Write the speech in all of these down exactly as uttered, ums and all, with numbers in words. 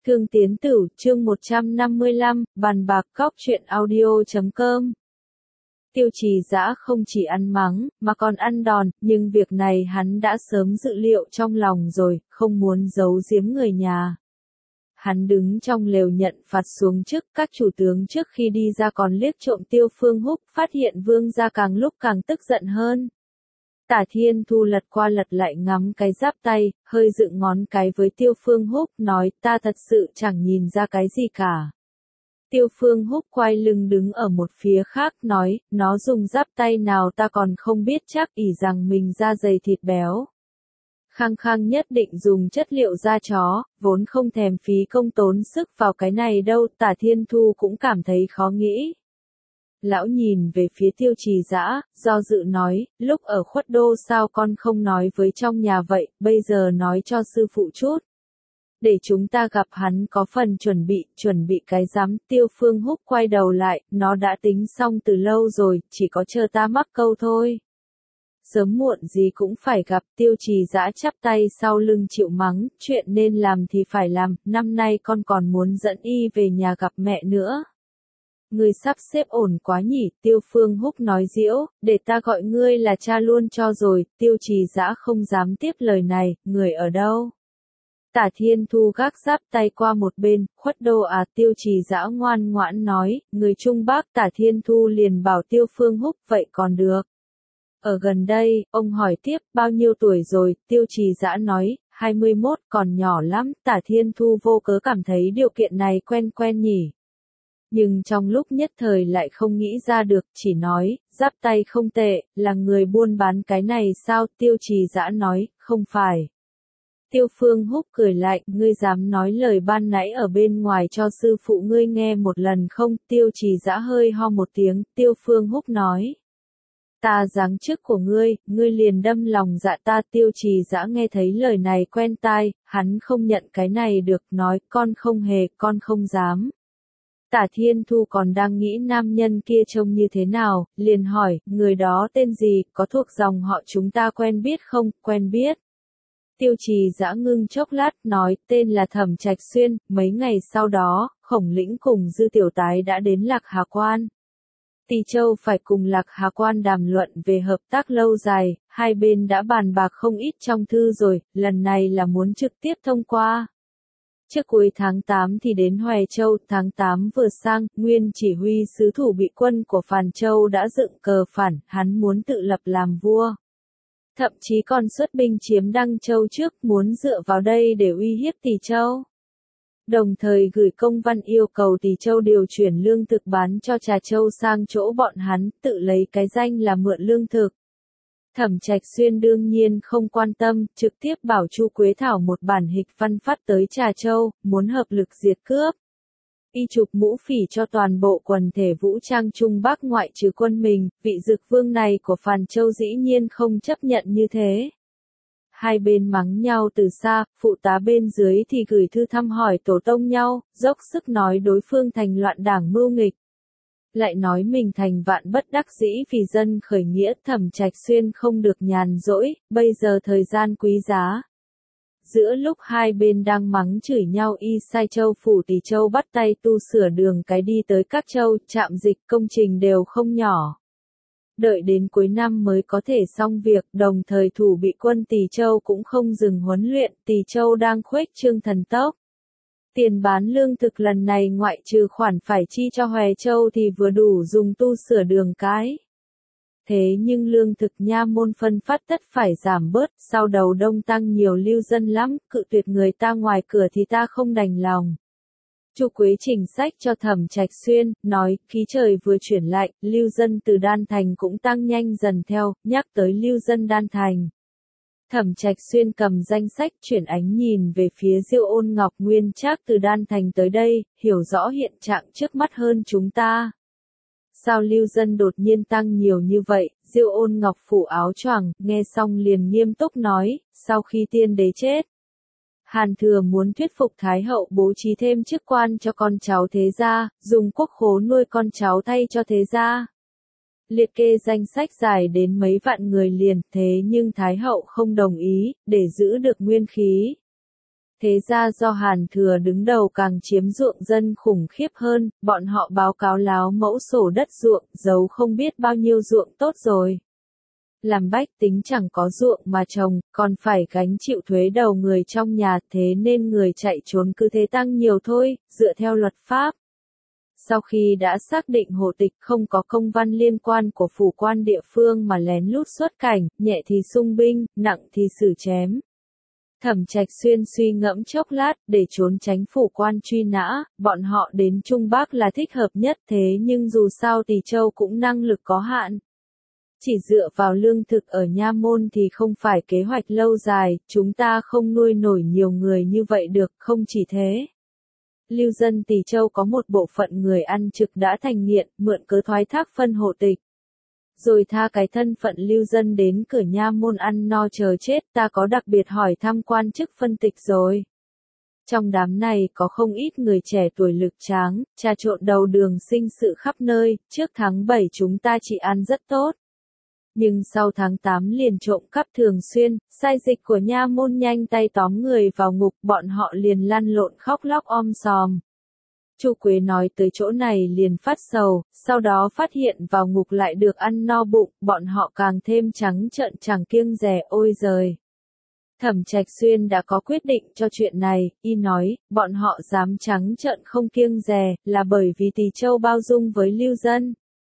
Thương Tiến Tử, chương một trăm năm mươi lăm, bàn bạc cóc truyện audio chấm com. Tiêu Trì Dã không chỉ ăn mắng, mà còn ăn đòn, nhưng việc này hắn đã sớm dự liệu trong lòng rồi, không muốn giấu giếm người nhà. Hắn đứng trong lều nhận phạt xuống trước, các chủ tướng trước khi đi ra còn liếc trộm Tiêu Phương Húc, phát hiện Vương gia càng lúc càng tức giận hơn. Tả Thiên Thu lật qua lật lại ngắm cái giáp tay, hơi dựng ngón cái với Tiêu Phương Húc, nói ta thật sự chẳng nhìn ra cái gì cả. Tiêu Phương Húc quay lưng đứng ở một phía khác, nói, nó dùng giáp tay nào ta còn không biết chắc, ỷ rằng mình da dày thịt béo. Khăng khăng nhất định dùng chất liệu da chó, vốn không thèm phí công tốn sức vào cái này đâu. Tả Thiên Thu cũng cảm thấy khó nghĩ. Lão nhìn về phía Tiêu Trì Dã, do dự nói, lúc ở Khuất Đô sao con không nói với trong nhà vậy, bây giờ nói cho sư phụ chút. Để chúng ta gặp hắn có phần chuẩn bị, chuẩn bị cái rắm. Tiêu Phương Húc quay đầu lại, nó đã tính xong từ lâu rồi, chỉ có chờ ta mắc câu thôi. Sớm muộn gì cũng phải gặp. Tiêu Trì Dã chắp tay sau lưng chịu mắng, chuyện nên làm thì phải làm, năm nay con còn muốn dẫn y về nhà gặp mẹ nữa. Ngươi sắp xếp ổn quá nhỉ, Tiêu Phương Húc nói giễu, để ta gọi ngươi là cha luôn cho rồi. Tiêu Trì Dã không dám tiếp lời này, người ở đâu? Tả Thiên Thu gác giáp tay qua một bên, Khuất Đô à? Tiêu Trì Dã ngoan ngoãn nói, người Trung Bắc. Tả Thiên Thu liền bảo Tiêu Phương Húc, vậy còn được. Ở gần đây, ông hỏi tiếp, bao nhiêu tuổi rồi? Tiêu Trì Dã nói, hai mươi mốt, còn nhỏ lắm. Tả Thiên Thu vô cớ cảm thấy điều kiện này quen quen nhỉ. Nhưng trong lúc nhất thời lại không nghĩ ra được, chỉ nói, giáp tay không tệ, là người buôn bán cái này sao? Tiêu Trì Dã nói, không phải. Tiêu Phương Húc cười lạnh, ngươi dám nói lời ban nãy ở bên ngoài cho sư phụ ngươi nghe một lần không? Tiêu Trì Dã hơi ho một tiếng, Tiêu Phương Húc nói. Ta giáng chức của ngươi, ngươi liền đâm lòng dạ ta. Tiêu Trì Dã nghe thấy lời này quen tai, hắn không nhận cái này được, nói, con không hề, con không dám. Tả Thiên Thu còn đang nghĩ nam nhân kia trông như thế nào, liền hỏi, người đó tên gì, có thuộc dòng họ chúng ta quen biết không? Quen biết. Tiêu Trì Dã ngưng chốc lát, nói, tên là Thẩm Trạch Xuyên. Mấy ngày sau đó, Khổng Lĩnh cùng Dư Tiểu Tái đã đến Lạc Hà Quan. Tỳ Châu phải cùng Lạc Hà Quan đàm luận về hợp tác lâu dài, hai bên đã bàn bạc không ít trong thư rồi, lần này là muốn trực tiếp thông qua. Trước cuối tháng tám thì đến Hoè Châu, tháng tám vừa sang, nguyên chỉ huy sứ thủ bị quân của Phàn Châu đã dựng cờ phản, hắn muốn tự lập làm vua. Thậm chí còn xuất binh chiếm Đăng Châu trước, muốn dựa vào đây để uy hiếp Tỳ Châu. Đồng thời gửi công văn yêu cầu Tỳ Châu điều chuyển lương thực bán cho Trà Châu sang chỗ bọn hắn, tự lấy cái danh là mượn lương thực. Thẩm Trạch Xuyên đương nhiên không quan tâm, trực tiếp bảo Chu Quế thảo một bản hịch văn phát tới Trà Châu, muốn hợp lực diệt cướp. Y chụp mũ phỉ cho toàn bộ quần thể vũ trang Trung Bắc ngoại trừ quân mình, vị dực vương này của Phàn Châu dĩ nhiên không chấp nhận như thế. Hai bên mắng nhau từ xa, phụ tá bên dưới thì gửi thư thăm hỏi tổ tông nhau, dốc sức nói đối phương thành loạn đảng mưu nghịch. Lại nói mình thành vạn bất đắc dĩ vì dân khởi nghĩa. Thẩm Trạch Xuyên không được nhàn rỗi, bây giờ thời gian quý giá. Giữa lúc hai bên đang mắng chửi nhau, y sai Châu phủ Tỳ Châu bắt tay tu sửa đường cái đi tới các châu, trạm dịch, công trình đều không nhỏ. Đợi đến cuối năm mới có thể xong việc, đồng thời thủ bị quân Tỳ Châu cũng không dừng huấn luyện, Tỳ Châu đang khuếch trương thần tốc. Tiền bán lương thực lần này ngoại trừ khoản phải chi cho Hoè Châu thì vừa đủ dùng tu sửa đường cái. Thế nhưng lương thực nha môn phân phát tất phải giảm bớt, sau đầu đông tăng nhiều lưu dân lắm, cự tuyệt người ta ngoài cửa thì ta không đành lòng. Chu Quế trình sách cho Thẩm Trạch Xuyên, nói, khí trời vừa chuyển lạnh, lưu dân từ Đan Thành cũng tăng nhanh dần theo, nhắc tới lưu dân Đan Thành. Thẩm Trạch Xuyên cầm danh sách chuyển ánh nhìn về phía Diêu Ôn Ngọc Nguyên Trác từ Đan Thành tới đây, hiểu rõ hiện trạng trước mắt hơn chúng ta. Sao lưu dân đột nhiên tăng nhiều như vậy? Diêu Ôn Ngọc phủ áo choàng, nghe xong liền nghiêm túc nói, sau khi tiên đế chết. Hàn Thừa muốn thuyết phục Thái hậu bố trí thêm chức quan cho con cháu thế gia, dùng quốc khố nuôi con cháu thay cho thế gia. Liệt kê danh sách dài đến mấy vạn người liền, thế nhưng Thái hậu không đồng ý, để giữ được nguyên khí. Thế ra do Hàn Thừa đứng đầu càng chiếm ruộng dân khủng khiếp hơn, bọn họ báo cáo láo mẫu sổ đất ruộng, giấu không biết bao nhiêu ruộng tốt rồi. Làm bách tính chẳng có ruộng mà trồng, còn phải gánh chịu thuế đầu người trong nhà, thế nên người chạy trốn cứ thế tăng nhiều thôi, dựa theo luật pháp. Sau khi đã xác định hộ tịch không có công văn liên quan của phủ quan địa phương mà lén lút xuất cảnh, nhẹ thì xung binh, nặng thì xử chém. Thẩm Trạch Xuyên suy ngẫm chốc lát, để trốn tránh phủ quan truy nã, bọn họ đến Trung Bắc là thích hợp nhất, thế nhưng dù sao Tỳ Châu cũng năng lực có hạn. Chỉ dựa vào lương thực ở Nha Môn thì không phải kế hoạch lâu dài, chúng ta không nuôi nổi nhiều người như vậy được, không chỉ thế. Lưu dân Tỳ Châu có một bộ phận người ăn trực đã thành nghiện, mượn cớ thoái thác phân hộ tịch. Rồi tha cái thân phận lưu dân đến cửa Nha Môn ăn no chờ chết, ta có đặc biệt hỏi thăm quan chức phân tịch rồi. Trong đám này có không ít người trẻ tuổi lực tráng, trà trộn đầu đường sinh sự khắp nơi, trước tháng bảy chúng ta chỉ ăn rất tốt. Nhưng sau tháng tám liền trộm cắp thường xuyên, sai dịch của Nha Môn nhanh tay tóm người vào ngục, bọn họ liền lăn lộn khóc lóc om sòm. Chu Quế nói tới chỗ này liền phát sầu, sau đó phát hiện vào ngục lại được ăn no bụng, bọn họ càng thêm trắng trợn chẳng kiêng dè, ôi giời. Thẩm Trạch Xuyên đã có quyết định cho chuyện này, y nói, bọn họ dám trắng trợn không kiêng dè, là bởi vì Tỳ Châu bao dung với lưu dân.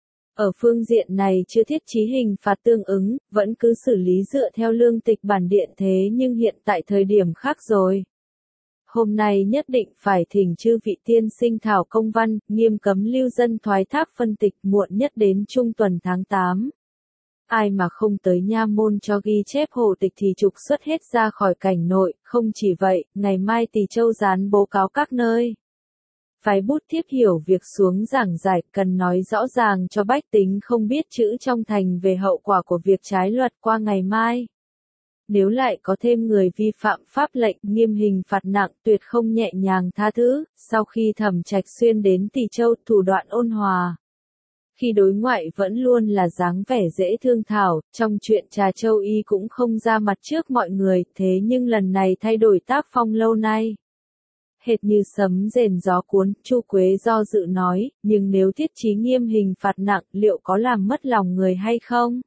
Ở phương diện này chưa thiết chí hình phạt tương ứng, vẫn cứ xử lý dựa theo lương tịch bản điện, thế nhưng hiện tại thời điểm khác rồi. Hôm nay nhất định phải thỉnh chư vị tiên sinh thảo công văn, nghiêm cấm lưu dân thoái thác phân tịch, muộn nhất đến trung tuần tháng tám. Ai mà không tới Nha Môn cho ghi chép hộ tịch thì trục xuất hết ra khỏi cảnh nội, không chỉ vậy, ngày mai Tỳ Châu dán bố cáo các nơi. Phái bút thiếp hiểu việc xuống giảng giải, cần nói rõ ràng cho bách tính không biết chữ trong thành về hậu quả của việc trái luật qua ngày mai. Nếu lại có thêm người vi phạm pháp lệnh, nghiêm hình phạt nặng, tuyệt không nhẹ nhàng tha thứ. Sau khi Thẩm Trạch Xuyên đến Tỳ Châu, thủ đoạn ôn hòa. Khi đối ngoại vẫn luôn là dáng vẻ dễ thương thảo, trong chuyện Trà Châu y cũng không ra mặt trước mọi người, thế nhưng lần này thay đổi tác phong lâu nay. Hệt như sấm rền gió cuốn, Chu Quế do dự nói, nhưng nếu thiết chí nghiêm hình phạt nặng, liệu có làm mất lòng người hay không?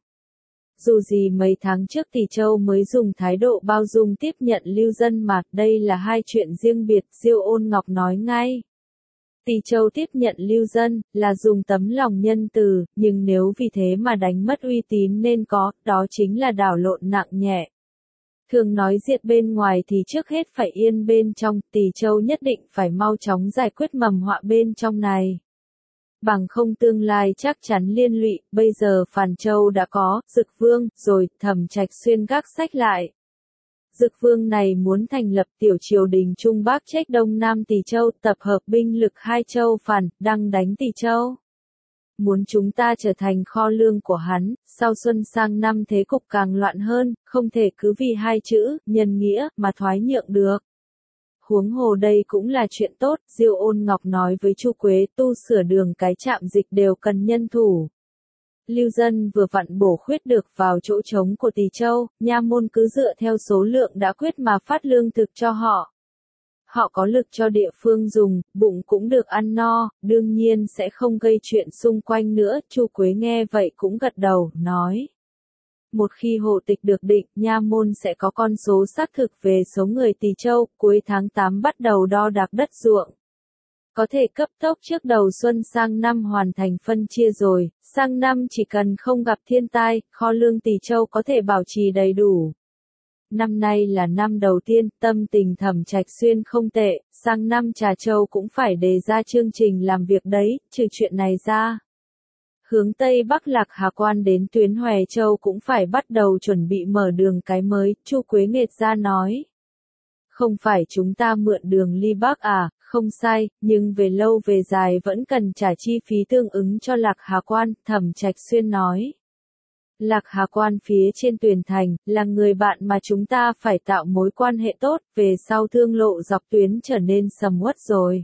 Dù gì mấy tháng trước Tỳ Châu mới dùng thái độ bao dung tiếp nhận lưu dân mà, đây là hai chuyện riêng biệt, Diêu Ôn Ngọc nói ngay. Tỳ Châu tiếp nhận lưu dân, là dùng tấm lòng nhân từ, nhưng nếu vì thế mà đánh mất uy tín nên có, đó chính là đảo lộn nặng nhẹ. Thường nói diệt bên ngoài thì trước hết phải yên bên trong, Tỳ Châu nhất định phải mau chóng giải quyết mầm họa bên trong này. Bằng không tương lai chắc chắn liên lụy, bây giờ Phàn Châu đã có, Dực Vương, rồi, Thẩm Trạch Xuyên gác sách lại. Dực Vương này muốn thành lập tiểu triều đình Trung Bắc trách Đông Nam Tỳ Châu, tập hợp binh lực hai châu Phàn, đăng đánh Tỳ Châu. Muốn chúng ta trở thành kho lương của hắn, sau xuân sang năm thế cục càng loạn hơn, không thể cứ vì hai chữ, nhân nghĩa, mà thoái nhượng được. Huống hồ đây cũng là chuyện tốt, Diêu Ôn Ngọc nói với Chu Quế, tu sửa đường cái trạm dịch đều cần nhân thủ. Lưu dân vừa vặn bổ khuyết được vào chỗ trống của Tỳ Châu, Nha Môn cứ dựa theo số lượng đã quyết mà phát lương thực cho họ. Họ có lực cho địa phương dùng, bụng cũng được ăn no, đương nhiên sẽ không gây chuyện xung quanh nữa. Chu Quế nghe vậy cũng gật đầu, nói. Một khi hộ tịch được định, Nha Môn sẽ có con số xác thực về số người Tỳ Châu, cuối tháng tám bắt đầu đo đạc đất ruộng. Có thể cấp tốc trước đầu xuân sang năm hoàn thành phân chia rồi, sang năm chỉ cần không gặp thiên tai, kho lương Tỳ Châu có thể bảo trì đầy đủ. Năm nay là năm đầu tiên, tâm tình Thẩm Trạch Xuyên không tệ, sang năm Trà Châu cũng phải đề ra chương trình làm việc đấy, trừ chuyện này ra. Hướng Tây Bắc Lạc Hà Quan đến tuyến Hòe Châu cũng phải bắt đầu chuẩn bị mở đường cái mới, Chu Quế nghệt ra nói. Không phải chúng ta mượn đường Ly Bắc à, không sai, nhưng về lâu về dài vẫn cần trả chi phí tương ứng cho Lạc Hà Quan, Thẩm Trạch Xuyên nói. Lạc Hà Quan phía trên Tuyền Thành, là người bạn mà chúng ta phải tạo mối quan hệ tốt, về sau thương lộ dọc tuyến trở nên sầm uất rồi.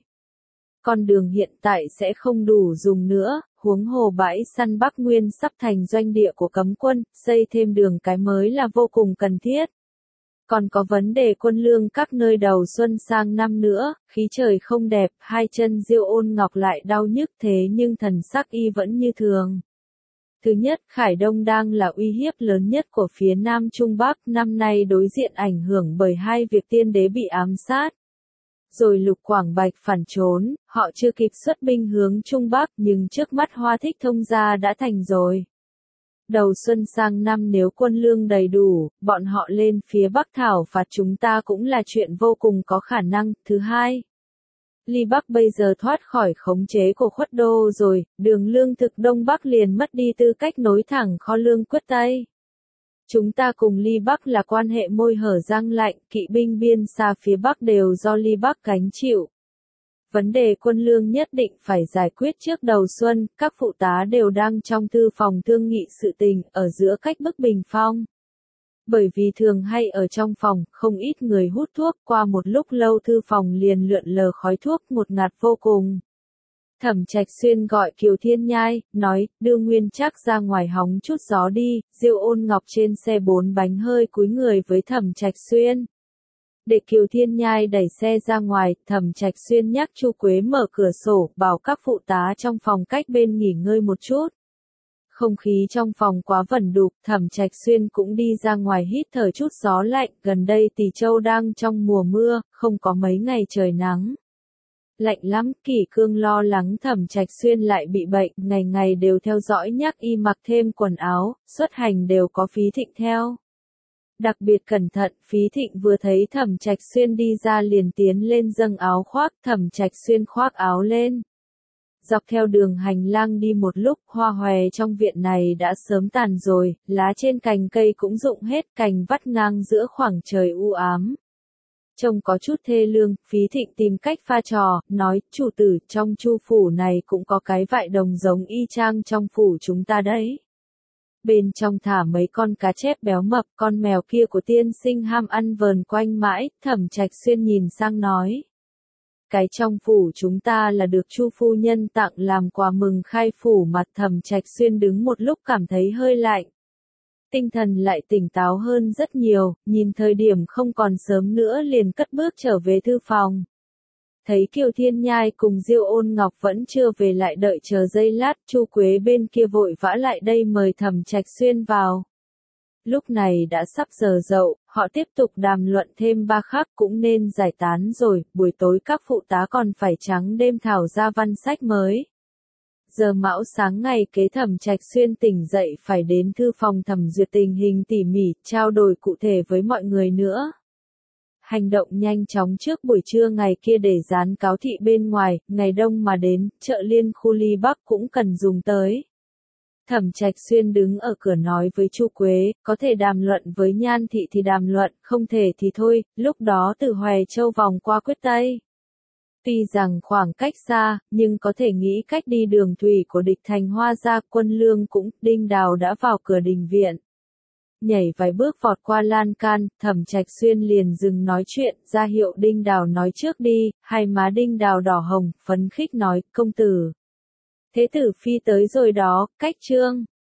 Con đường hiện tại sẽ không đủ dùng nữa, huống hồ bãi săn Bắc Nguyên sắp thành doanh địa của cấm quân, xây thêm đường cái mới là vô cùng cần thiết. Còn có vấn đề quân lương các nơi đầu xuân sang năm nữa, khí trời không đẹp, hai chân Diêu Ôn Ngọc lại đau nhức thế nhưng thần sắc y vẫn như thường. Thứ nhất, Khải Đông đang là uy hiếp lớn nhất của phía Nam Trung Bắc, năm nay đối diện ảnh hưởng bởi hai việc tiên đế bị ám sát. Rồi Lục Quảng Bạch phản trốn, họ chưa kịp xuất binh hướng Trung Bắc nhưng trước mắt Hoa Thích Thông gia đã thành rồi. Đầu xuân sang năm nếu quân lương đầy đủ, bọn họ lên phía Bắc thảo phạt chúng ta cũng là chuyện vô cùng có khả năng. Thứ hai, Ly Bắc bây giờ thoát khỏi khống chế của Khuất Đô rồi, đường lương thực Đông Bắc liền mất đi tư cách nối thẳng kho lương Quyết Tây. Chúng ta cùng Ly Bắc là quan hệ môi hở răng lạnh, kỵ binh biên xa phía Bắc đều do Ly Bắc gánh chịu. Vấn đề quân lương nhất định phải giải quyết trước đầu xuân, các phụ tá đều đang trong thư phòng thương nghị sự tình, ở giữa cách bức bình phong. Bởi vì thường hay ở trong phòng, không ít người hút thuốc, qua một lúc lâu thư phòng liền lượn lờ khói thuốc ngột ngạt vô cùng. Thẩm Trạch Xuyên gọi Kiều Thiên Nhai, nói, đưa Nguyên Trác ra ngoài hóng chút gió đi. Diêu Ôn Ngọc trên xe bốn bánh hơi cúi người với Thẩm Trạch Xuyên. Để Kiều Thiên Nhai đẩy xe ra ngoài, Thẩm Trạch Xuyên nhắc Chu Quế mở cửa sổ, bảo các phụ tá trong phòng cách bên nghỉ ngơi một chút. Không khí trong phòng quá vẩn đục, Thẩm Trạch Xuyên cũng đi ra ngoài hít thở chút gió lạnh, gần đây Tỳ Châu đang trong mùa mưa, không có mấy ngày trời nắng. Lạnh lắm, Kỷ Cương lo lắng Thẩm Trạch Xuyên lại bị bệnh, ngày ngày đều theo dõi nhắc y mặc thêm quần áo, xuất hành đều có Phí Thịnh theo. Đặc biệt cẩn thận, Phí Thịnh vừa thấy Thẩm Trạch Xuyên đi ra liền tiến lên dâng áo khoác, Thẩm Trạch Xuyên khoác áo lên. Dọc theo đường hành lang đi một lúc, hoa hòe trong viện này đã sớm tàn rồi, lá trên cành cây cũng rụng hết, cành vắt ngang giữa khoảng trời u ám. Trông có chút thê lương, Phí Thịnh tìm cách pha trò, nói, chủ tử, trong Chu phủ này cũng có cái vại đồng giống y chang trong phủ chúng ta đấy. Bên trong thả mấy con cá chép béo mập, con mèo kia của tiên sinh ham ăn vờn quanh mãi. Thẩm Trạch Xuyên nhìn sang nói. Cái trong phủ chúng ta là được Chu phu nhân tặng làm quà mừng khai phủ. Mặt Thẩm Trạch Xuyên đứng một lúc cảm thấy hơi lạnh. Tinh thần lại tỉnh táo hơn rất nhiều, nhìn thời điểm không còn sớm nữa liền cất bước trở về thư phòng. Thấy Kiều Thiên Nhai cùng Diêu Ôn Ngọc vẫn chưa về lại đợi chờ giây lát, Chu Quế bên kia vội vã lại đây mời Thẩm Trạch Xuyên vào. Lúc này đã sắp giờ dậu, họ tiếp tục đàm luận thêm ba khắc cũng nên giải tán rồi, buổi tối các phụ tá còn phải trắng đêm thảo ra văn sách mới. Giờ mão sáng ngày kế Thẩm Trạch Xuyên tỉnh dậy phải đến thư phòng thẩm duyệt tình hình tỉ mỉ, trao đổi cụ thể với mọi người nữa. Hành động nhanh chóng trước buổi trưa ngày kia để dán cáo thị bên ngoài, ngày đông mà đến, chợ liên khu Ly Bắc cũng cần dùng tới. Thẩm Trạch Xuyên đứng ở cửa nói với Chu Quế, có thể đàm luận với Nhan thị thì đàm luận, không thể thì thôi, lúc đó từ Hoài Châu vòng qua Quyết Tây. Tuy rằng khoảng cách xa, nhưng có thể nghĩ cách đi đường thủy của địch thành Hoa ra, quân lương cũng, Đinh Đào đã vào cửa đình viện. Nhảy vài bước vọt qua lan can, Thẩm Trạch Xuyên liền dừng nói chuyện, ra hiệu Đinh Đào nói trước đi. Hai má Đinh Đào đỏ hồng, phấn khích nói, công tử. Thế tử phi tới rồi đó, cách trương.